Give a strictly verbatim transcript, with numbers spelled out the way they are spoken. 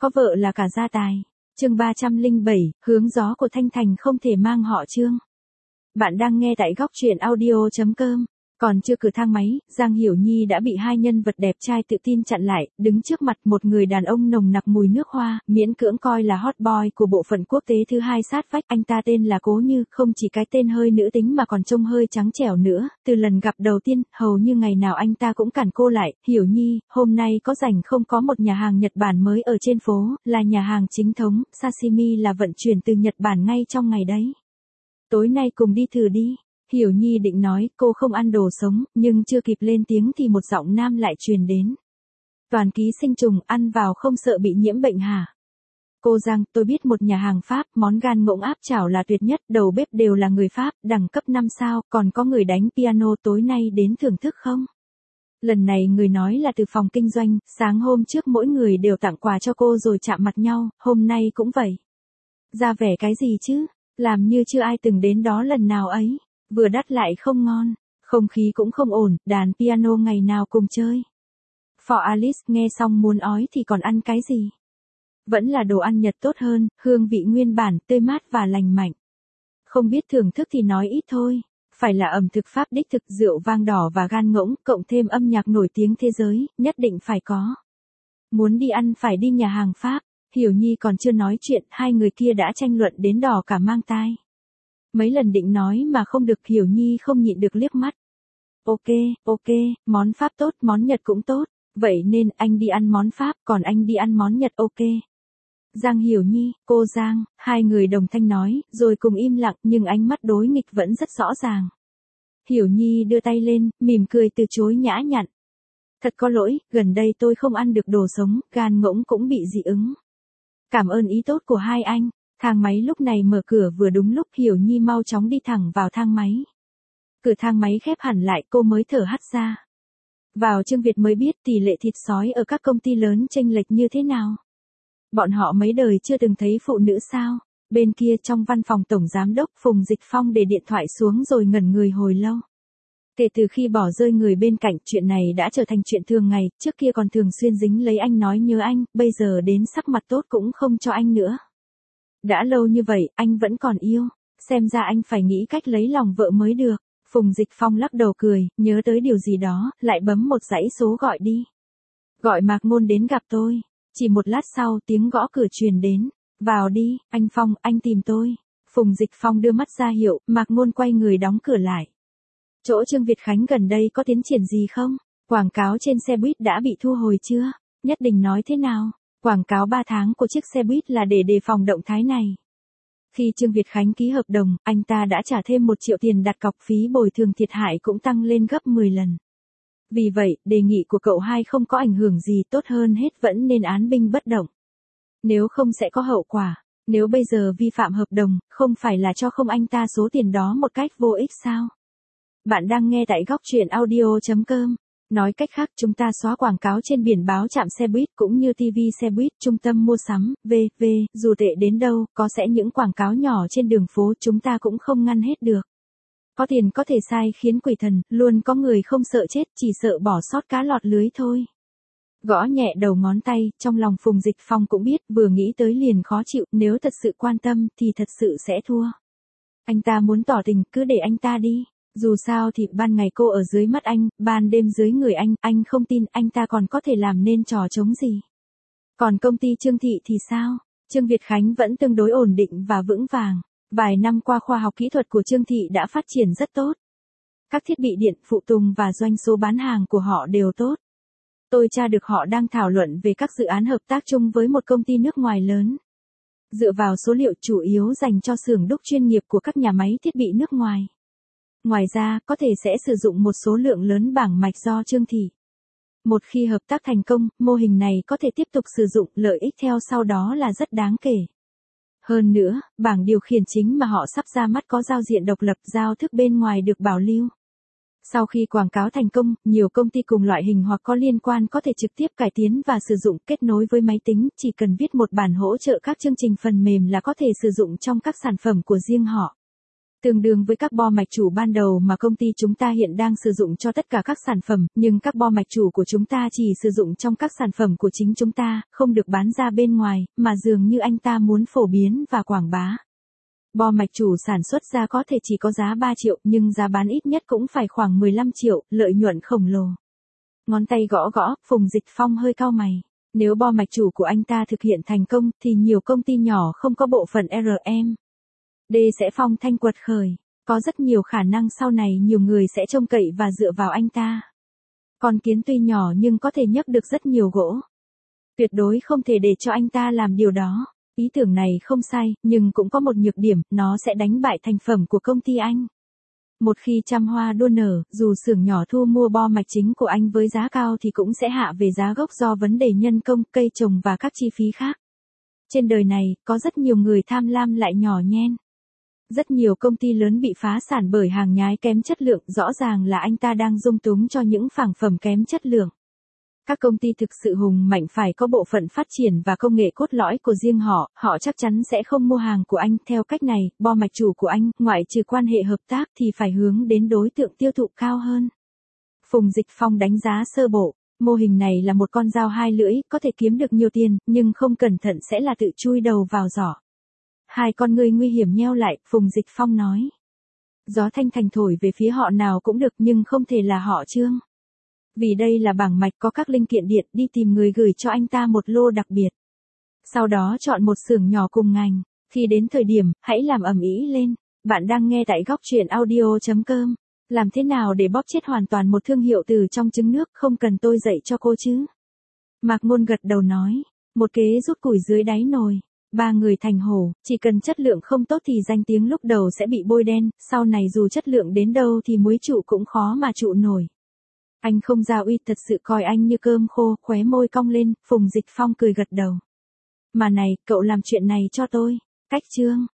có vợ là cả gia tài. Chương ba trăm lẻ bảy, hướng gió của Thanh Thành không thể mang họ Trương. Bạn đang nghe tại góc truyện audio chấm com. Còn chưa cửa thang máy, Giang Hiểu Nhi đã bị hai nhân vật đẹp trai tự tin chặn lại, đứng trước mặt một người đàn ông nồng nặc mùi nước hoa, miễn cưỡng coi là hot boy của bộ phận quốc tế thứ hai sát vách. Anh ta tên là Cố Như, không chỉ cái tên hơi nữ tính mà còn trông hơi trắng trẻo nữa. Từ lần gặp đầu tiên, hầu như ngày nào anh ta cũng cản cô lại. Hiểu Nhi, hôm nay có rảnh không, có một nhà hàng Nhật Bản mới ở trên phố, là nhà hàng chính thống, sashimi là vận chuyển từ Nhật Bản ngay trong ngày đấy. Tối nay cùng đi thử đi. Hiểu Nhi định nói cô không ăn đồ sống, nhưng chưa kịp lên tiếng thì một giọng nam lại truyền đến. Toàn ký sinh trùng, ăn vào không sợ bị nhiễm bệnh hả? Cô Giang, tôi biết một nhà hàng Pháp, món gan ngỗng áp chảo là tuyệt nhất, đầu bếp đều là người Pháp, đẳng cấp năm sao, còn có người đánh piano, tối nay đến thưởng thức không? Lần này người nói là từ phòng kinh doanh, sáng hôm trước mỗi người đều tặng quà cho cô rồi chạm mặt nhau, hôm nay cũng vậy. Ra vẻ cái gì chứ, làm như chưa ai từng đến đó lần nào ấy. Vừa đắt lại không ngon, không khí cũng không ổn, đàn piano ngày nào cùng chơi. For Alice nghe xong muốn ói thì còn ăn cái gì? Vẫn là đồ ăn Nhật tốt hơn, hương vị nguyên bản, tươi mát và lành mạnh. Không biết thưởng thức thì nói ít thôi, phải là ẩm thực Pháp đích thực, rượu vang đỏ và gan ngỗng, cộng thêm âm nhạc nổi tiếng thế giới, nhất định phải có. Muốn đi ăn phải đi nhà hàng Pháp. Hiểu Nhi còn chưa nói chuyện, hai người kia đã tranh luận đến đỏ cả mang tai. Mấy lần định nói mà không được, Hiểu Nhi không nhịn được liếc mắt. Ok, ok, món Pháp tốt, món Nhật cũng tốt, vậy nên anh đi ăn món Pháp, còn anh đi ăn món Nhật, ok. Giang Hiểu Nhi, cô Giang, hai người đồng thanh nói, rồi cùng im lặng, nhưng ánh mắt đối nghịch vẫn rất rõ ràng. Hiểu Nhi đưa tay lên, mỉm cười từ chối nhã nhặn. Thật có lỗi, gần đây tôi không ăn được đồ sống, gan ngỗng cũng bị dị ứng. Cảm ơn ý tốt của hai anh. Thang máy lúc này mở cửa vừa đúng lúc, Hiểu Nhi mau chóng đi thẳng vào thang máy. Cửa thang máy khép hẳn lại, cô mới thở hắt ra. Vào Trương Việt mới biết tỷ lệ thịt sói ở các công ty lớn chênh lệch như thế nào. Bọn họ mấy đời chưa từng thấy phụ nữ sao. Bên kia trong văn phòng tổng giám đốc, Phùng Dịch Phong để điện thoại xuống rồi ngẩn người hồi lâu. Kể từ khi bỏ rơi người bên cạnh, chuyện này đã trở thành chuyện thường ngày, trước kia còn thường xuyên dính lấy anh nói nhớ anh, bây giờ đến sắc mặt tốt cũng không cho anh nữa. Đã lâu như vậy, anh vẫn còn yêu, xem ra anh phải nghĩ cách lấy lòng vợ mới được. Phùng Dịch Phong lắc đầu cười, nhớ tới điều gì đó, lại bấm một dãy số gọi đi. Gọi Mạc Ngôn đến gặp tôi. Chỉ một lát sau, tiếng gõ cửa truyền đến. Vào đi, anh Phong, anh tìm tôi. Phùng Dịch Phong đưa mắt ra hiệu, Mạc Ngôn quay người đóng cửa lại. Chỗ Trương Việt Khánh gần đây có tiến triển gì không? Quảng cáo trên xe buýt đã bị thu hồi chưa? Nhất Định nói thế nào? Quảng cáo ba tháng của chiếc xe buýt là để đề phòng động thái này. Khi Trương Việt Khánh ký hợp đồng, anh ta đã trả thêm một triệu tiền đặt cọc, phí bồi thường thiệt hại cũng tăng lên gấp mười lần. Vì vậy, đề nghị của cậu hai không có ảnh hưởng gì, tốt hơn hết vẫn nên án binh bất động. Nếu không sẽ có hậu quả. Nếu bây giờ vi phạm hợp đồng, không phải là cho không anh ta số tiền đó một cách vô ích sao? Bạn đang nghe tại góc truyện audio chấm com. Nói cách khác, chúng ta xóa quảng cáo trên biển báo trạm xe buýt cũng như ti vi xe buýt, trung tâm mua sắm, vân vân, dù tệ đến đâu, có sẽ những quảng cáo nhỏ trên đường phố chúng ta cũng không ngăn hết được. Có tiền có thể sai khiến quỷ thần, luôn có người không sợ chết, chỉ sợ bỏ sót cá lọt lưới thôi. Gõ nhẹ đầu ngón tay, trong lòng Phùng Dịch Phong cũng biết, vừa nghĩ tới liền khó chịu, nếu thật sự quan tâm thì thật sự sẽ thua. Anh ta muốn tỏ tình, cứ để anh ta đi. Dù sao thì ban ngày cô ở dưới mắt anh, ban đêm dưới người anh, anh không tin anh ta còn có thể làm nên trò trống gì. Còn công ty Trương Thị thì sao? Trương Việt Khánh vẫn tương đối ổn định và vững vàng. Vài năm qua khoa học kỹ thuật của Trương Thị đã phát triển rất tốt. Các thiết bị điện, phụ tùng và doanh số bán hàng của họ đều tốt. Tôi tra được họ đang thảo luận về các dự án hợp tác chung với một công ty nước ngoài lớn. Dựa vào số liệu chủ yếu dành cho xưởng đúc chuyên nghiệp của các nhà máy thiết bị nước ngoài. Ngoài ra, có thể sẽ sử dụng một số lượng lớn bảng mạch do Trương Thị. Một khi hợp tác thành công, mô hình này có thể tiếp tục sử dụng, lợi ích theo sau đó là rất đáng kể. Hơn nữa, bảng điều khiển chính mà họ sắp ra mắt có giao diện độc lập, giao thức bên ngoài được bảo lưu. Sau khi quảng cáo thành công, nhiều công ty cùng loại hình hoặc có liên quan có thể trực tiếp cải tiến và sử dụng, kết nối với máy tính, chỉ cần viết một bản hỗ trợ các chương trình phần mềm là có thể sử dụng trong các sản phẩm của riêng họ. Tương đương với các bo mạch chủ ban đầu mà công ty chúng ta hiện đang sử dụng cho tất cả các sản phẩm, nhưng các bo mạch chủ của chúng ta chỉ sử dụng trong các sản phẩm của chính chúng ta, không được bán ra bên ngoài, mà dường như anh ta muốn phổ biến và quảng bá. Bo mạch chủ sản xuất ra có thể chỉ có giá ba triệu, nhưng giá bán ít nhất cũng phải khoảng mười lăm triệu, lợi nhuận khổng lồ. Ngón tay gõ gõ, Phùng Dịch Phong hơi cau mày. Nếu bo mạch chủ của anh ta thực hiện thành công, thì nhiều công ty nhỏ không có bộ phận R M D sẽ phong thanh quật khởi. Có rất nhiều khả năng sau này nhiều người sẽ trông cậy và dựa vào anh ta. Con kiến tuy nhỏ nhưng có thể nhấc được rất nhiều gỗ. Tuyệt đối không thể để cho anh ta làm điều đó. Ý tưởng này không sai, nhưng cũng có một nhược điểm, nó sẽ đánh bại thành phẩm của công ty anh. Một khi trăm hoa đua nở, dù xưởng nhỏ thu mua bo mạch chính của anh với giá cao thì cũng sẽ hạ về giá gốc do vấn đề nhân công, cây trồng và các chi phí khác. Trên đời này, có rất nhiều người tham lam lại nhỏ nhen. Rất nhiều công ty lớn bị phá sản bởi hàng nhái kém chất lượng, rõ ràng là anh ta đang dung túng cho những sản phẩm kém chất lượng. Các công ty thực sự hùng mạnh phải có bộ phận phát triển và công nghệ cốt lõi của riêng họ, họ chắc chắn sẽ không mua hàng của anh. Theo cách này, bo mạch chủ của anh, ngoại trừ quan hệ hợp tác thì phải hướng đến đối tượng tiêu thụ cao hơn. Phùng Dịch Phong đánh giá sơ bộ, mô hình này là một con dao hai lưỡi, có thể kiếm được nhiều tiền, nhưng không cẩn thận sẽ là tự chui đầu vào giỏ. Hai con ngươi nguy hiểm nheo lại, Phùng Dịch Phong nói. Gió Thanh Thành thổi về phía họ nào cũng được nhưng không thể là họ Trương. Vì đây là bảng mạch có các linh kiện điện, đi tìm người gửi cho anh ta một lô đặc biệt. Sau đó chọn một xưởng nhỏ cùng ngành. Khi đến thời điểm, hãy làm ầm ĩ lên. Bạn đang nghe tại góc truyện audio chấm com. Làm thế nào để bóp chết hoàn toàn một thương hiệu từ trong trứng nước, không cần tôi dạy cho cô chứ. Mạc Ngôn gật đầu nói. Một kế rút củi dưới đáy nồi. Ba người thành hổ, chỉ cần chất lượng không tốt thì danh tiếng lúc đầu sẽ bị bôi đen, sau này dù chất lượng đến đâu thì muối trụ cũng khó mà trụ nổi. Anh không giao uy, thật sự coi anh như cơm khô, khóe môi cong lên, Phùng Dịch Phong cười gật đầu. Mà này, cậu làm chuyện này cho tôi. Cách Trương,